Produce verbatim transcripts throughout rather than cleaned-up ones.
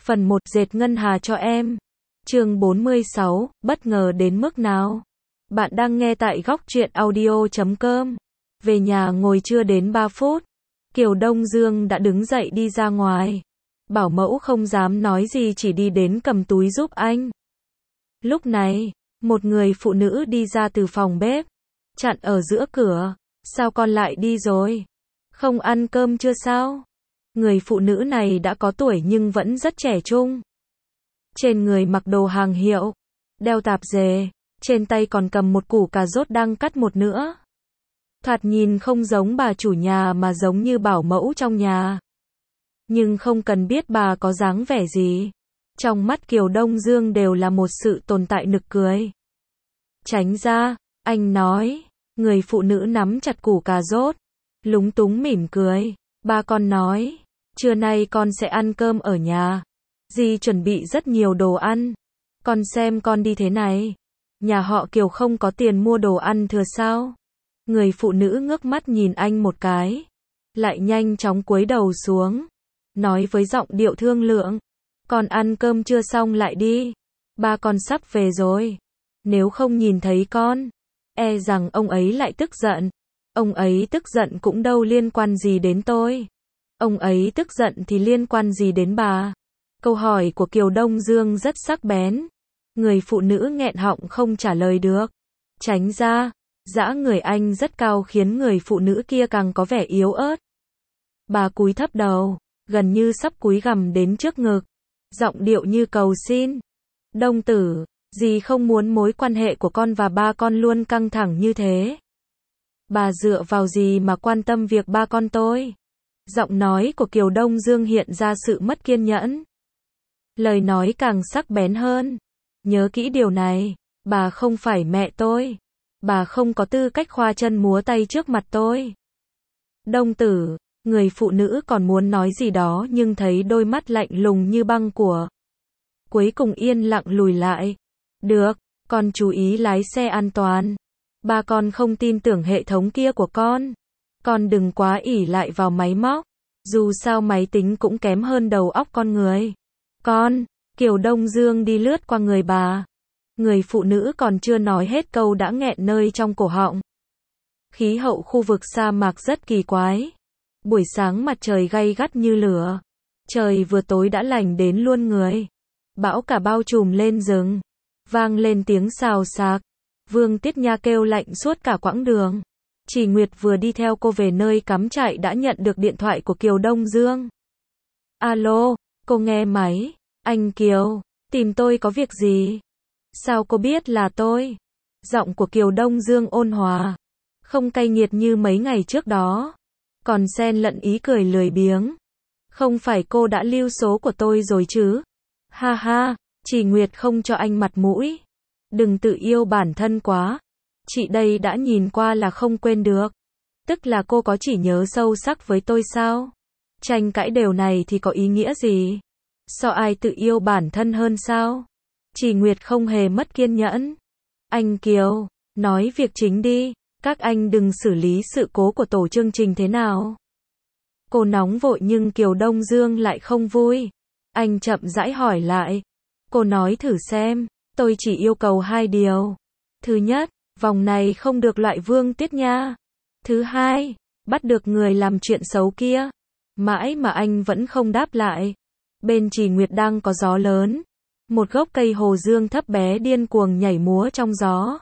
Phần một, dệt ngân hà cho em. Chương bốn mươi sáu, bất ngờ đến mức nào? Bạn đang nghe tại góc truyện audio chấm com. Về nhà ngồi chưa đến ba phút, Kiều Đông Dương đã đứng dậy đi ra ngoài. Bảo mẫu không dám nói gì, chỉ đi đến cầm túi giúp anh. Lúc này, một người phụ nữ đi ra từ phòng bếp, chặn ở giữa cửa. Sao con lại đi rồi? Không ăn cơm chưa sao? Người phụ nữ này đã có tuổi nhưng vẫn rất trẻ trung. Trên người mặc đồ hàng hiệu, đeo tạp dề, trên tay còn cầm một củ cà rốt đang cắt một nửa. Thoạt nhìn không giống bà chủ nhà mà giống như bảo mẫu trong nhà. Nhưng không cần biết bà có dáng vẻ gì, trong mắt Kiều Đông Dương đều là một sự tồn tại nực cười. Tránh ra, anh nói. Người phụ nữ nắm chặt củ cà rốt, lúng túng mỉm cười. Ba con nói, trưa nay con sẽ ăn cơm ở nhà. Dì chuẩn bị rất nhiều đồ ăn. Con xem con đi thế này, nhà họ Kiều không có tiền mua đồ ăn thừa sao? Người phụ nữ ngước mắt nhìn anh một cái, lại nhanh chóng cúi đầu xuống, nói với giọng điệu thương lượng. Con ăn cơm chưa xong lại đi. Ba con sắp về rồi. Nếu không nhìn thấy con, e rằng ông ấy lại tức giận. Ông ấy tức giận cũng đâu liên quan gì đến tôi. Ông ấy tức giận thì liên quan gì đến bà? Câu hỏi của Kiều Đông Dương rất sắc bén. Người phụ nữ nghẹn họng không trả lời được. Tránh ra, dã người anh rất cao khiến người phụ nữ kia càng có vẻ yếu ớt. Bà cúi thấp đầu, gần như sắp cúi gằm đến trước ngực, giọng điệu như cầu xin. Đông tử, dì không muốn mối quan hệ của con và ba con luôn căng thẳng như thế. Bà dựa vào gì mà quan tâm việc ba con tôi? Giọng nói của Kiều Đông Dương hiện ra sự mất kiên nhẫn. Lời nói càng sắc bén hơn. Nhớ kỹ điều này, bà không phải mẹ tôi. Bà không có tư cách khoa chân múa tay trước mặt tôi. Đông tử, người phụ nữ còn muốn nói gì đó nhưng thấy đôi mắt lạnh lùng như băng của. Cuối cùng yên lặng lùi lại. Được, con chú ý lái xe an toàn. Ba con không tin tưởng hệ thống kia của con. Con đừng quá ỷ lại vào máy móc. Dù sao máy tính cũng kém hơn đầu óc con người. Con, Kiều Đông Dương đi lướt qua người bà. Người phụ nữ còn chưa nói hết câu đã nghẹn nơi trong cổ họng. Khí hậu khu vực sa mạc rất kỳ quái. Buổi sáng mặt trời gay gắt như lửa. Trời vừa tối đã lạnh đến luôn người. Bão cả bao trùm lên rừng. Vang lên tiếng xào xạc. Vương Tiết Nha kêu lạnh suốt cả quãng đường. Chỉ Nguyệt vừa đi theo cô về nơi cắm trại đã nhận được điện thoại của Kiều Đông Dương. Alo, cô nghe máy. Anh Kiều, tìm tôi có việc gì? Sao cô biết là tôi? Giọng của Kiều Đông Dương ôn hòa, không cay nghiệt như mấy ngày trước đó, còn xen lẫn ý cười lười biếng. Không phải cô đã lưu số của tôi rồi chứ? Ha ha, Chỉ Nguyệt không cho anh mặt mũi. Đừng tự yêu bản thân quá. Chị đây đã nhìn qua là không quên được. Tức là cô có chỉ nhớ sâu sắc với tôi sao? Tranh cãi điều này thì có ý nghĩa gì? So ai tự yêu bản thân hơn sao? Chỉ Nguyệt không hề mất kiên nhẫn. Anh Kiều, nói việc chính đi. Các anh đừng xử lý sự cố của tổ chương trình thế nào? Cô nóng vội nhưng Kiều Đông Dương lại không vui. Anh chậm rãi hỏi lại. Cô nói thử xem. Tôi chỉ yêu cầu hai điều. Thứ nhất, vòng này không được loại Vương Tiết Nha. Thứ hai, bắt được người làm chuyện xấu kia. Mãi mà anh vẫn không đáp lại. Bên Chỉ Nguyệt đang có gió lớn. Một gốc cây hồ dương thấp bé điên cuồng nhảy múa trong gió.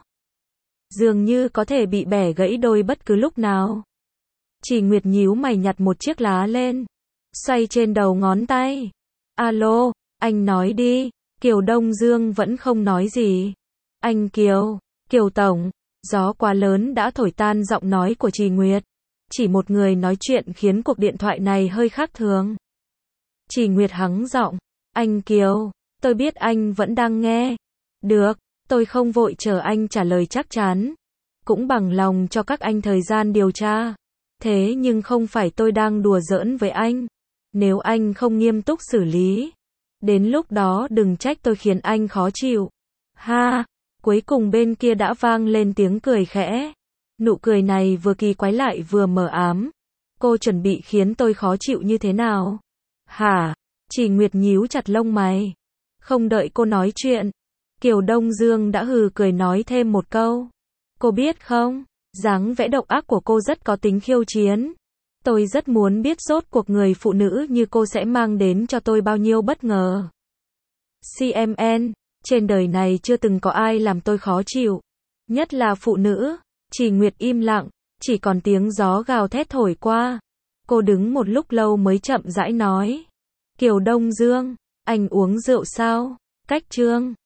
Dường như có thể bị bẻ gãy đôi bất cứ lúc nào. Chỉ Nguyệt nhíu mày nhặt một chiếc lá lên, xoay trên đầu ngón tay. Alo, anh nói đi. Kiều Đông Dương vẫn không nói gì. Anh Kiều, Kiều Tổng, gió quá lớn đã thổi tan giọng nói của Chỉ Nguyệt. Chỉ một người nói chuyện khiến cuộc điện thoại này hơi khác thường. Chỉ Nguyệt hắng giọng. Anh Kiều, tôi biết anh vẫn đang nghe. Được, tôi không vội chờ anh trả lời chắc chắn. Cũng bằng lòng cho các anh thời gian điều tra. Thế nhưng không phải tôi đang đùa giỡn với anh. Nếu anh không nghiêm túc xử lý, đến lúc đó đừng trách tôi khiến anh khó chịu. Ha, cuối cùng bên kia đã vang lên tiếng cười khẽ. Nụ cười này vừa kỳ quái lại vừa mờ ám. Cô chuẩn bị khiến tôi khó chịu như thế nào? Hả? Chỉ Nguyệt nhíu chặt lông mày. Không đợi cô nói chuyện, Kiều Đông Dương đã hừ cười nói thêm một câu. Cô biết không, dáng vẻ độc ác của cô rất có tính khiêu chiến. Tôi rất muốn biết rốt cuộc người phụ nữ như cô sẽ mang đến cho tôi bao nhiêu bất ngờ. xê em en, trên đời này chưa từng có ai làm tôi khó chịu. Nhất là phụ nữ. Chỉ Nguyệt im lặng, chỉ còn tiếng gió gào thét thổi qua. Cô đứng một lúc lâu mới chậm rãi nói. Kiều Đông Dương, anh uống rượu sao? Cách Trương.